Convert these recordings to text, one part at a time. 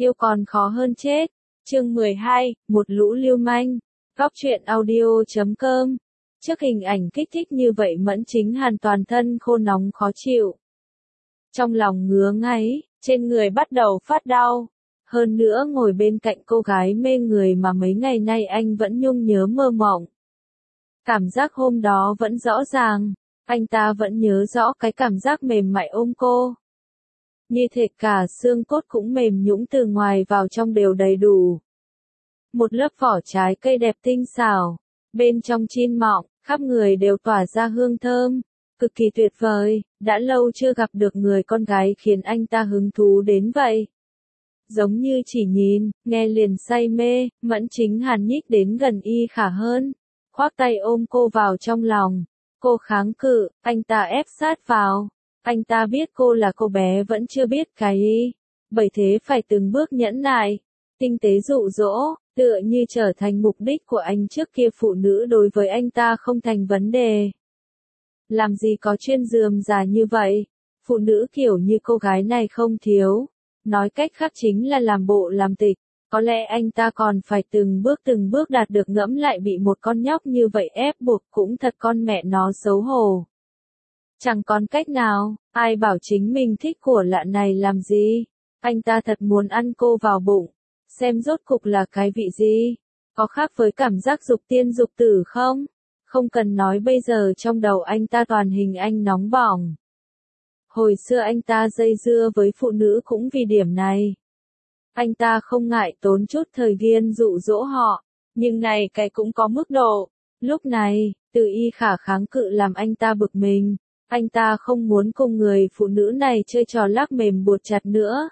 yêu còn khó hơn chết. Chương 12, một lũ lưu manh. Góc truyện audio.com. Trước hình ảnh kích thích như vậy Mẫn Chính Hàn toàn thân khô nóng khó chịu. Trong lòng ngứa ngáy, trên người bắt đầu phát đau. Hơn nữa ngồi bên cạnh cô gái mê người mà mấy ngày nay anh vẫn nhung nhớ mơ mộng. Cảm giác hôm đó vẫn rõ ràng, anh ta vẫn nhớ rõ cái cảm giác mềm mại ôm cô. Như thể cả xương cốt cũng mềm nhũn từ ngoài vào trong đều đầy đủ. Một lớp vỏ trái cây đẹp tinh xảo, bên trong chin mọng, khắp người đều tỏa ra hương thơm, cực kỳ tuyệt vời, đã lâu chưa gặp được người con gái khiến anh ta hứng thú đến vậy. Giống như chỉ nhìn, nghe liền say mê, Mẫn Chính Hàn nhích đến gần Y Khả hơn, khoác tay ôm cô vào trong lòng. Cô kháng cự, anh ta ép sát vào. Anh ta biết cô là cô bé vẫn chưa biết cái ý, bởi thế phải từng bước nhẫn nại, tinh tế dụ dỗ, tựa như trở thành mục đích của anh trước kia phụ nữ đối với anh ta không thành vấn đề. Làm gì có chuyên rườm rà như vậy, phụ nữ kiểu như cô gái này không thiếu, nói cách khác chính là làm bộ làm tịch, có lẽ anh ta còn phải từng bước đạt được ngẫm lại bị một con nhóc như vậy ép buộc cũng thật con mẹ nó xấu hổ. Chẳng còn cách nào, ai bảo chính mình thích của lạ này làm gì, anh ta thật muốn ăn cô vào bụng, xem rốt cục là cái vị gì, có khác với cảm giác dục tiên dục tử không? Không cần nói bây giờ trong đầu anh ta toàn hình anh nóng bỏng. Hồi xưa anh ta dây dưa với phụ nữ cũng vì điểm này. Anh ta không ngại tốn chút thời gian dụ dỗ họ, nhưng này cái cũng có mức độ. Lúc này, từ Y Khả kháng cự làm anh ta bực mình. Anh ta không muốn cùng người phụ nữ này chơi trò lắc mềm buộc chặt nữa.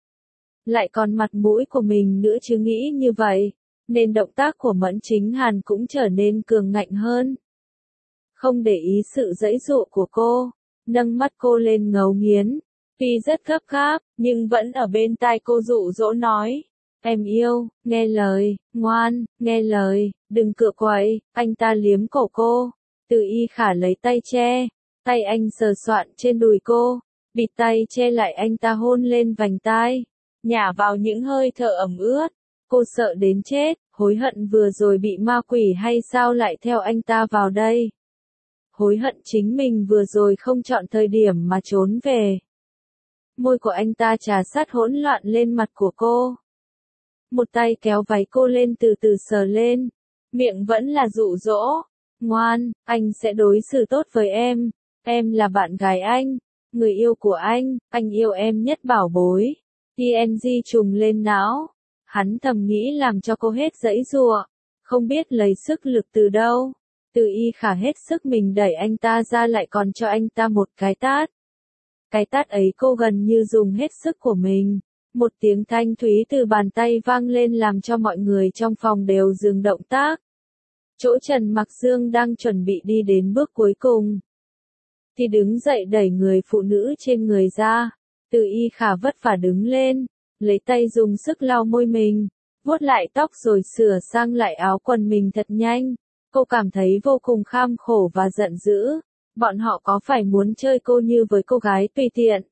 Lại còn mặt mũi của mình nữa chứ nghĩ như vậy, nên động tác của Mẫn Chính Hàn cũng trở nên cường ngạnh hơn. Không để ý sự giãy giụa của cô, nâng mắt cô lên ngấu nghiến. Tuy rất gấp gáp, nhưng vẫn ở bên tai cô dụ dỗ nói. Em yêu, nghe lời, ngoan, nghe lời, đừng cựa quậy. Anh ta liếm cổ cô. Từ Y Khả lấy tay che. Tay anh sờ soạn trên đùi cô, bịt tay che lại anh ta hôn lên vành tai, nhả vào những hơi thở ẩm ướt. Cô sợ đến chết, hối hận vừa rồi bị ma quỷ hay sao lại theo anh ta vào đây. Hối hận chính mình vừa rồi không chọn thời điểm mà trốn về. Môi của anh ta trà sát hỗn loạn lên mặt của cô. Một tay kéo váy cô lên từ từ sờ lên, miệng vẫn là dụ dỗ. Ngoan, anh sẽ đối xử tốt với em. Em là bạn gái anh, người yêu của anh yêu em nhất bảo bối. TNG trùng lên não. Hắn thầm nghĩ làm cho cô hết giãy giụa, không biết lấy sức lực từ đâu. Từ Y Khả hết sức mình đẩy anh ta ra lại còn cho anh ta một cái tát. Cái tát ấy cô gần như dùng hết sức của mình. Một tiếng thanh thúy từ bàn tay vang lên làm cho mọi người trong phòng đều dừng động tác. Chỗ Trần Mặc Dương đang chuẩn bị đi đến bước cuối cùng thì đứng dậy đẩy người phụ nữ trên người ra. Từ Y Khả vất vả đứng lên, lấy tay dùng sức lau môi mình, vuốt lại tóc rồi sửa sang lại áo quần mình thật nhanh. Cô cảm thấy vô cùng kham khổ và giận dữ. Bọn họ có phải muốn chơi cô như với cô gái tùy tiện?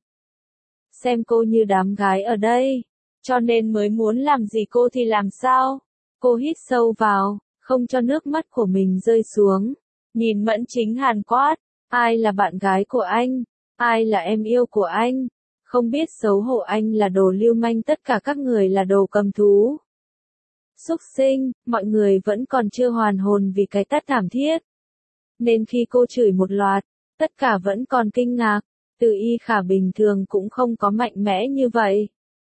Xem cô như đám gái ở đây, cho nên mới muốn làm gì cô thì làm sao? Cô hít sâu vào, không cho nước mắt của mình rơi xuống. Nhìn Mẫn Chính Hàn quát. Ai là bạn gái của anh? Ai là em yêu của anh? Không biết xấu hổ, anh là đồ lưu manh, tất cả các người là đồ cầm thú. Súc sinh, mọi người vẫn còn chưa hoàn hồn vì cái tát thảm thiết. Nên khi cô chửi một loạt, tất cả vẫn còn kinh ngạc. Từ Y Khả bình thường cũng không có mạnh mẽ như vậy.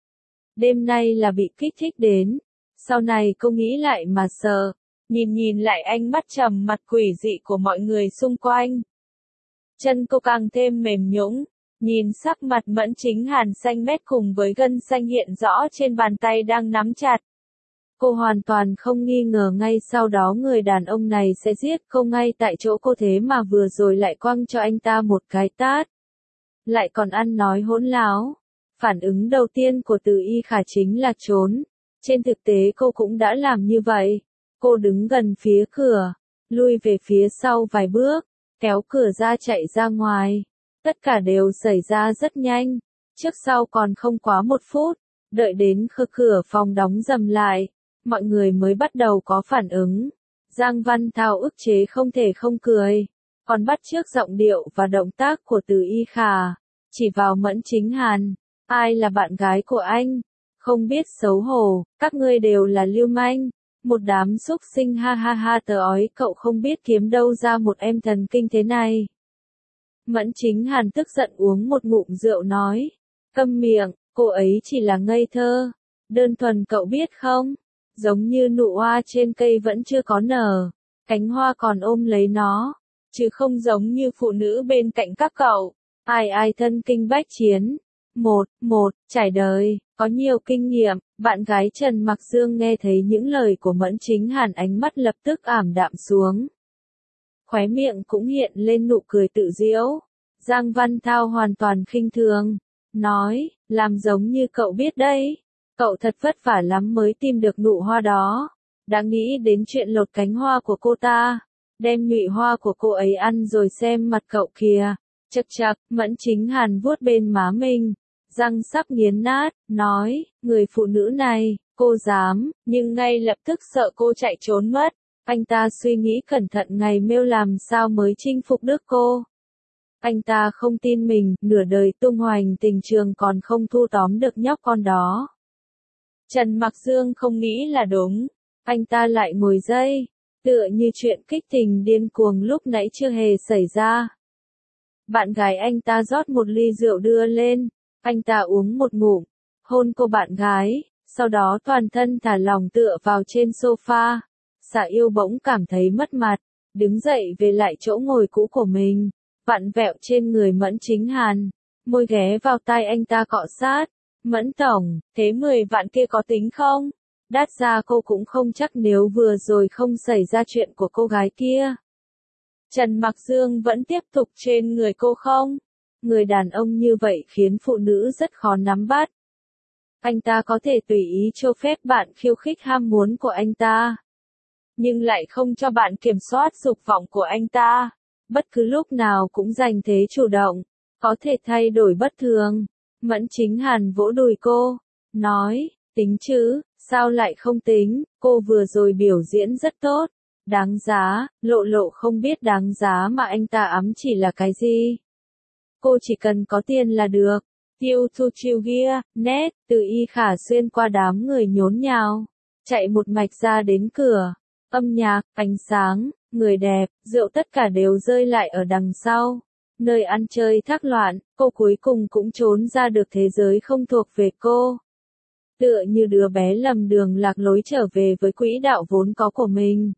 Đêm nay là bị kích thích đến. Sau này cô nghĩ lại mà sợ. Nhìn lại ánh mắt trầm mặt quỷ dị của mọi người xung quanh. Chân cô càng thêm mềm nhũn, nhìn sắc mặt Mẫn Chính Hàn xanh mét cùng với gân xanh hiện rõ trên bàn tay đang nắm chặt. Cô hoàn toàn không nghi ngờ ngay sau đó người đàn ông này sẽ giết cô ngay tại chỗ cô, thế mà vừa rồi lại quăng cho anh ta một cái tát. Lại còn ăn nói hỗn láo. Phản ứng đầu tiên của Từ Y Khả chính là trốn. Trên thực tế cô cũng đã làm như vậy. Cô đứng gần phía cửa, lui về phía sau vài bước, kéo cửa ra chạy ra ngoài. Tất cả đều xảy ra rất nhanh, trước sau còn không quá 1 phút. Đợi đến cửa phòng đóng rầm lại, mọi người mới bắt đầu có phản ứng. Giang Văn Thao ức chế không thể không cười, còn bắt chước giọng điệu và động tác của Từ Y Khả, chỉ vào Mẫn Chính Hàn, ai là bạn gái của anh? Không biết xấu hổ, các ngươi đều là lưu manh, một đám xúc sinh ha ha ha tờ ói, cậu không biết kiếm đâu ra một em thần kinh thế này. Mẫn Chính Hàn tức giận uống một ngụm rượu nói, câm miệng, cô ấy chỉ là ngây thơ, đơn thuần cậu biết không, giống như nụ hoa trên cây vẫn chưa có nở, cánh hoa còn ôm lấy nó, chứ không giống như phụ nữ bên cạnh các cậu, ai ai thân kinh bách chiến. Một, trải đời, có nhiều kinh nghiệm, bạn gái Trần Mặc Dương nghe thấy những lời của Mẫn Chính Hàn ánh mắt lập tức ảm đạm xuống. Khóe miệng cũng hiện lên nụ cười tự giễu. Giang Văn Thao hoàn toàn khinh thường, nói, làm giống như cậu biết đấy, cậu thật vất vả lắm mới tìm được nụ hoa đó, đã nghĩ đến chuyện lột cánh hoa của cô ta, đem nhụy hoa của cô ấy ăn rồi xem mặt cậu kìa. Chậc chậc, Mẫn Chính Hàn vuốt bên má mình, răng sắp nghiến nát, nói, người phụ nữ này, cô dám, nhưng ngay lập tức sợ cô chạy trốn mất. Anh ta suy nghĩ cẩn thận ngày mêu làm sao mới chinh phục được cô. Anh ta không tin mình, nửa đời tung hoành tình trường còn không thu tóm được nhóc con đó. Trần Mặc Dương không nghĩ là đúng, anh ta lại ngồi dây, tựa như chuyện kích tình điên cuồng lúc nãy chưa hề xảy ra. Bạn gái anh ta rót một ly rượu đưa lên, anh ta uống một ngụm, hôn cô bạn gái, sau đó toàn thân thả lỏng tựa vào trên sofa. Xạ Yêu bỗng cảm thấy mất mặt, đứng dậy về lại chỗ ngồi cũ của mình, vặn vẹo trên người Mẫn Chính Hàn, môi ghé vào tai anh ta cọ sát. Mẫn tổng, thế 10 vạn kia có tính không? Đắt ra cô cũng không chắc nếu vừa rồi không xảy ra chuyện của cô gái kia. Trần Mặc Dương vẫn tiếp tục trên người cô không? Người đàn ông như vậy khiến phụ nữ rất khó nắm bắt. Anh ta có thể tùy ý cho phép bạn khiêu khích ham muốn của anh ta, nhưng lại không cho bạn kiểm soát dục vọng của anh ta. Bất cứ lúc nào cũng giành thế chủ động, có thể thay đổi bất thường. Mẫn Chính Hàn vỗ đùi cô, nói, tính chứ, sao lại không tính, cô vừa rồi biểu diễn rất tốt, đáng giá, lộ không biết đáng giá mà anh ta ắm chỉ là cái gì. Cô chỉ cần có tiền là được. Tiêu thu chiêu kia, nét, Từ Y Khả xuyên qua đám người nhốn nháo, chạy một mạch ra đến cửa. Âm nhạc, ánh sáng, người đẹp, rượu tất cả đều rơi lại ở đằng sau. Nơi ăn chơi thác loạn, cô cuối cùng cũng trốn ra được thế giới không thuộc về cô. Tựa như đứa bé lầm đường lạc lối trở về với quỹ đạo vốn có của mình.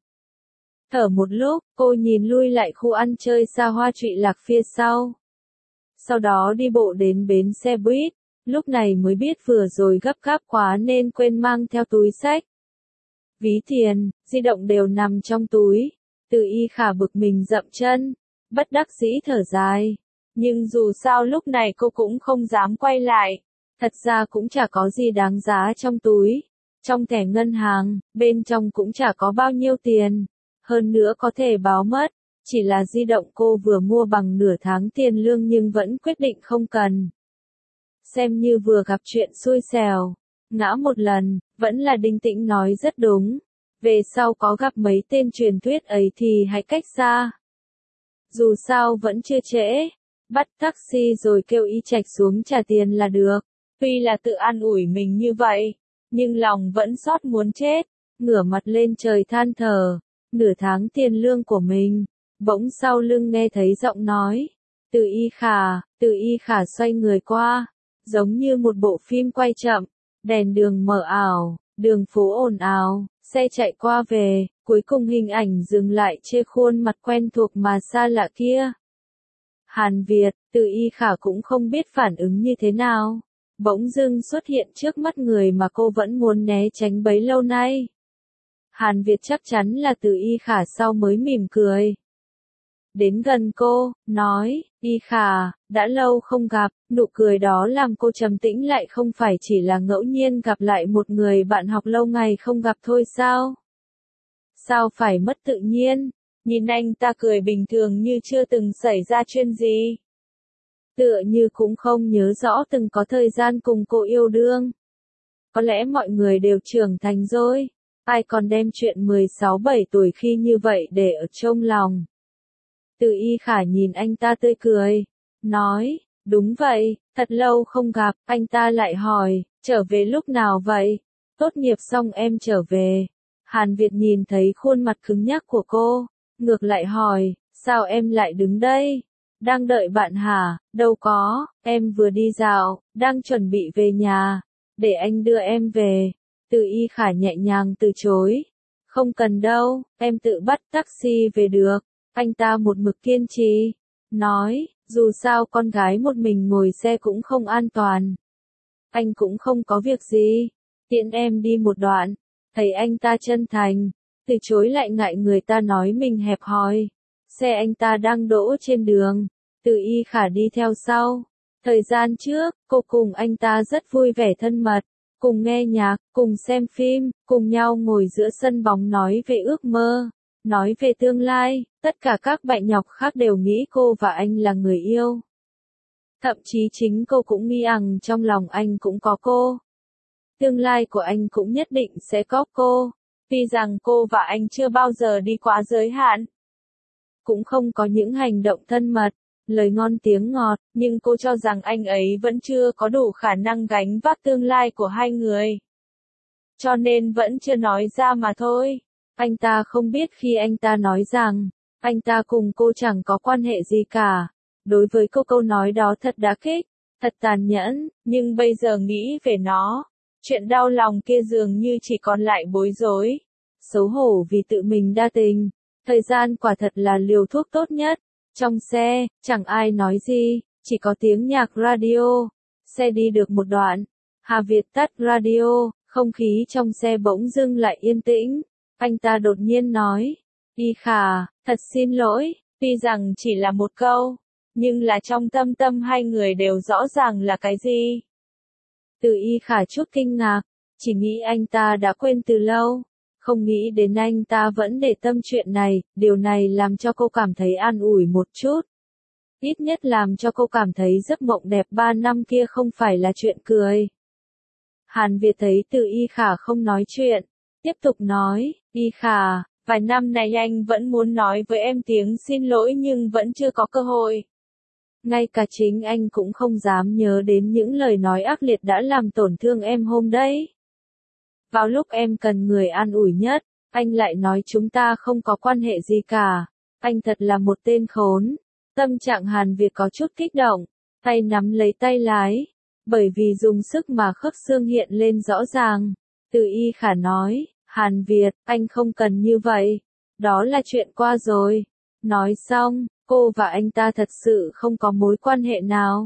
Thở một lúc, cô nhìn lui lại khu ăn chơi xa hoa trụy lạc phía sau. Sau đó đi bộ đến bến xe buýt, lúc này mới biết vừa rồi gấp gáp quá nên quên mang theo túi xách. Ví tiền, di động đều nằm trong túi. Từ Y Khả bực mình dậm chân, bất đắc dĩ thở dài. Nhưng dù sao lúc này cô cũng không dám quay lại. Thật ra cũng chả có gì đáng giá trong túi. Trong thẻ ngân hàng, bên trong cũng chả có bao nhiêu tiền. Hơn nữa có thể báo mất. Chỉ là di động cô vừa mua bằng nửa tháng tiền lương nhưng vẫn quyết định không cần. Xem như vừa gặp chuyện xui xẻo. Ngã một lần, vẫn là Đinh Tĩnh nói rất đúng. Về sau có gặp mấy tên truyền thuyết ấy thì hãy cách xa. Dù sao vẫn chưa trễ. Bắt taxi rồi kêu Y Trạch xuống trả tiền là được. Tuy là tự an ủi mình như vậy, nhưng lòng vẫn xót muốn chết. Ngửa mặt lên trời than thở. Nửa tháng tiền lương của mình. Bỗng sau lưng nghe thấy giọng nói. Từ Y Khả xoay người qua. Giống như một bộ phim quay chậm. Đèn đường mờ ảo, đường phố ồn ào, xe chạy qua về, cuối cùng hình ảnh dừng lại trên khuôn mặt quen thuộc mà xa lạ kia. Hàn Việt, Từ Y Khả cũng không biết phản ứng như thế nào. Bỗng dưng xuất hiện trước mắt người mà cô vẫn muốn né tránh bấy lâu nay. Hàn Việt chắc chắn là Từ Y Khả sau mới mỉm cười. Đến gần cô, nói, Y Khả, đã lâu không gặp, nụ cười đó làm cô trầm tĩnh lại không phải chỉ là ngẫu nhiên gặp lại một người bạn học lâu ngày không gặp thôi sao? Sao phải mất tự nhiên? Nhìn anh ta cười bình thường như chưa từng xảy ra chuyện gì. Tựa như cũng không nhớ rõ từng có thời gian cùng cô yêu đương. Có lẽ mọi người đều trưởng thành rồi. Ai còn đem chuyện 16-17 tuổi khi như vậy để ở trong lòng. Từ Y Khả nhìn anh ta tươi cười. Nói, đúng vậy, thật lâu không gặp. Anh ta lại hỏi, trở về lúc nào vậy? Tốt nghiệp xong em trở về. Hàn Việt nhìn thấy khuôn mặt cứng nhắc của cô. Ngược lại hỏi, sao em lại đứng đây? Đang đợi bạn hả? Đâu có, em vừa đi dạo, đang chuẩn bị về nhà. Để anh đưa em về. Từ Y Khả nhẹ nhàng từ chối. Không cần đâu, em tự bắt taxi về được. Anh ta một mực kiên trì. Nói, dù sao con gái một mình ngồi xe cũng không an toàn. Anh cũng không có việc gì. Tiễn em đi một đoạn. Thấy anh ta chân thành. Từ chối lại ngại người ta nói mình hẹp hòi. Xe anh ta đang đỗ trên đường. Từ Y Khả đi theo sau. Thời gian trước, cô cùng anh ta rất vui vẻ thân mật. Cùng nghe nhạc, cùng xem phim, cùng nhau ngồi giữa sân bóng nói về ước mơ. Nói về tương lai, tất cả các bạn nhọc khác đều nghĩ cô và anh là người yêu. Thậm chí chính cô cũng nghĩ rằng trong lòng anh cũng có cô. Tương lai của anh cũng nhất định sẽ có cô. Tuy rằng cô và anh chưa bao giờ đi quá giới hạn. Cũng không có những hành động thân mật, lời ngon tiếng ngọt, nhưng cô cho rằng anh ấy vẫn chưa có đủ khả năng gánh vác tương lai của hai người. Cho nên vẫn chưa nói ra mà thôi. Anh ta không biết khi anh ta nói rằng, anh ta cùng cô chẳng có quan hệ gì cả. Đối với cô câu nói đó thật đả kích, thật tàn nhẫn, nhưng bây giờ nghĩ về nó, chuyện đau lòng kia dường như chỉ còn lại bối rối. Xấu hổ vì tự mình đa tình. Thời gian quả thật là liều thuốc tốt nhất. Trong xe, chẳng ai nói gì, chỉ có tiếng nhạc radio. Xe đi được một đoạn, Hà Việt tắt radio, không khí trong xe bỗng dưng lại yên tĩnh. Anh ta đột nhiên nói, Y Khả, thật xin lỗi, tuy rằng chỉ là một câu, nhưng là trong tâm tâm hai người đều rõ ràng là cái gì. Từ Y Khả chút kinh ngạc, chỉ nghĩ anh ta đã quên từ lâu. Không nghĩ đến anh ta vẫn để tâm chuyện này, điều này làm cho cô cảm thấy an ủi một chút. Ít nhất làm cho cô cảm thấy giấc mộng đẹp 3 năm kia không phải là chuyện cười. Hàn Việt thấy Từ Y Khả không nói chuyện, tiếp tục nói, Y Khả, vài năm này anh vẫn muốn nói với em tiếng xin lỗi nhưng vẫn chưa có cơ hội. Ngay cả chính anh cũng không dám nhớ đến những lời nói ác liệt đã làm tổn thương em hôm đấy. Vào lúc em cần người an ủi nhất, anh lại nói chúng ta không có quan hệ gì cả. Anh thật là một tên khốn. Tâm trạng Hàn Việt có chút kích động, tay nắm lấy tay lái. Bởi vì dùng sức mà khớp xương hiện lên rõ ràng. Từ Y Khả nói, Hàn Việt, anh không cần như vậy. Đó là chuyện qua rồi. Nói xong, cô và anh ta thật sự không có mối quan hệ nào.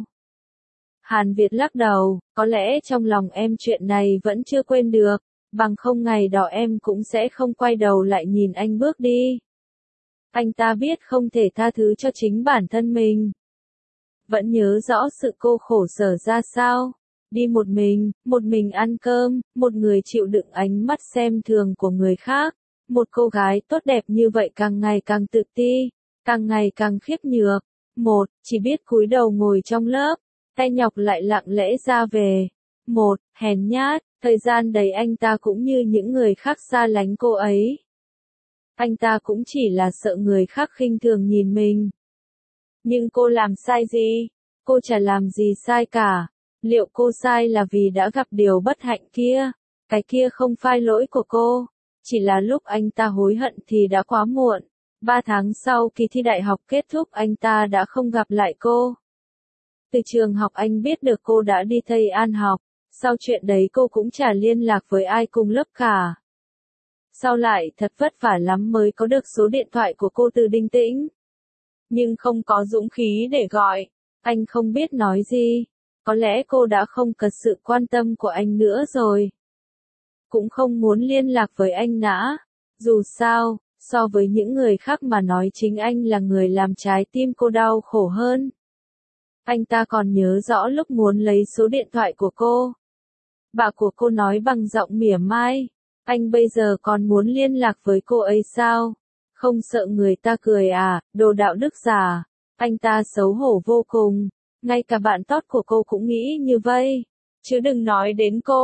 Hàn Việt lắc đầu, có lẽ trong lòng em chuyện này vẫn chưa quên được. Bằng không ngày đó em cũng sẽ không quay đầu lại nhìn anh bước đi. Anh ta biết không thể tha thứ cho chính bản thân mình. Vẫn nhớ rõ sự cô khổ sở ra sao. Đi một mình ăn cơm, một người chịu đựng ánh mắt xem thường của người khác. Một cô gái tốt đẹp như vậy càng ngày càng tự ti, càng ngày càng khiếp nhược. Chỉ biết cúi đầu ngồi trong lớp, tay nhọc lại lặng lẽ ra về. Hèn nhát, thời gian đấy anh ta cũng như những người khác xa lánh cô ấy. Anh ta cũng chỉ là sợ người khác khinh thường nhìn mình. Nhưng cô làm sai gì? Cô chả làm gì sai cả. Liệu cô sai là vì đã gặp điều bất hạnh kia? Cái kia không phải lỗi của cô. Chỉ là lúc anh ta hối hận thì đã quá muộn. 3 tháng sau kỳ thi đại học kết thúc anh ta đã không gặp lại cô. Từ trường học anh biết được cô đã đi Tây An học. Sau chuyện đấy cô cũng chả liên lạc với ai cùng lớp cả. Sau lại thật vất vả lắm mới có được số điện thoại của cô từ Đinh Tĩnh. Nhưng không có dũng khí để gọi. Anh không biết nói gì. Có lẽ cô đã không cần sự quan tâm của anh nữa rồi. Cũng không muốn liên lạc với anh nữa. Dù sao, so với những người khác mà nói chính anh là người làm trái tim cô đau khổ hơn. Anh ta còn nhớ rõ lúc muốn lấy số điện thoại của cô. Bà của cô nói bằng giọng mỉa mai. Anh bây giờ còn muốn liên lạc với cô ấy sao? Không sợ người ta cười à, đồ đạo đức giả. Anh ta xấu hổ vô cùng. Ngay cả bạn tốt của cô cũng nghĩ như vậy. Chứ đừng nói đến cô.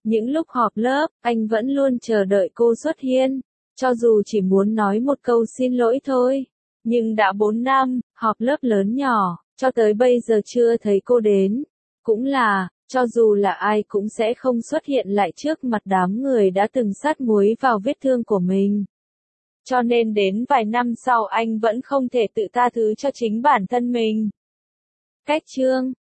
Những lúc họp lớp, anh vẫn luôn chờ đợi cô xuất hiện, cho dù chỉ muốn nói một câu xin lỗi thôi. Nhưng đã 4 năm, họp lớp lớn nhỏ, cho tới bây giờ chưa thấy cô đến. Cũng là, cho dù là ai cũng sẽ không xuất hiện lại trước mặt đám người đã từng sát muối vào vết thương của mình. Cho nên đến vài năm sau anh vẫn không thể tự tha thứ cho chính bản thân mình. Cách chương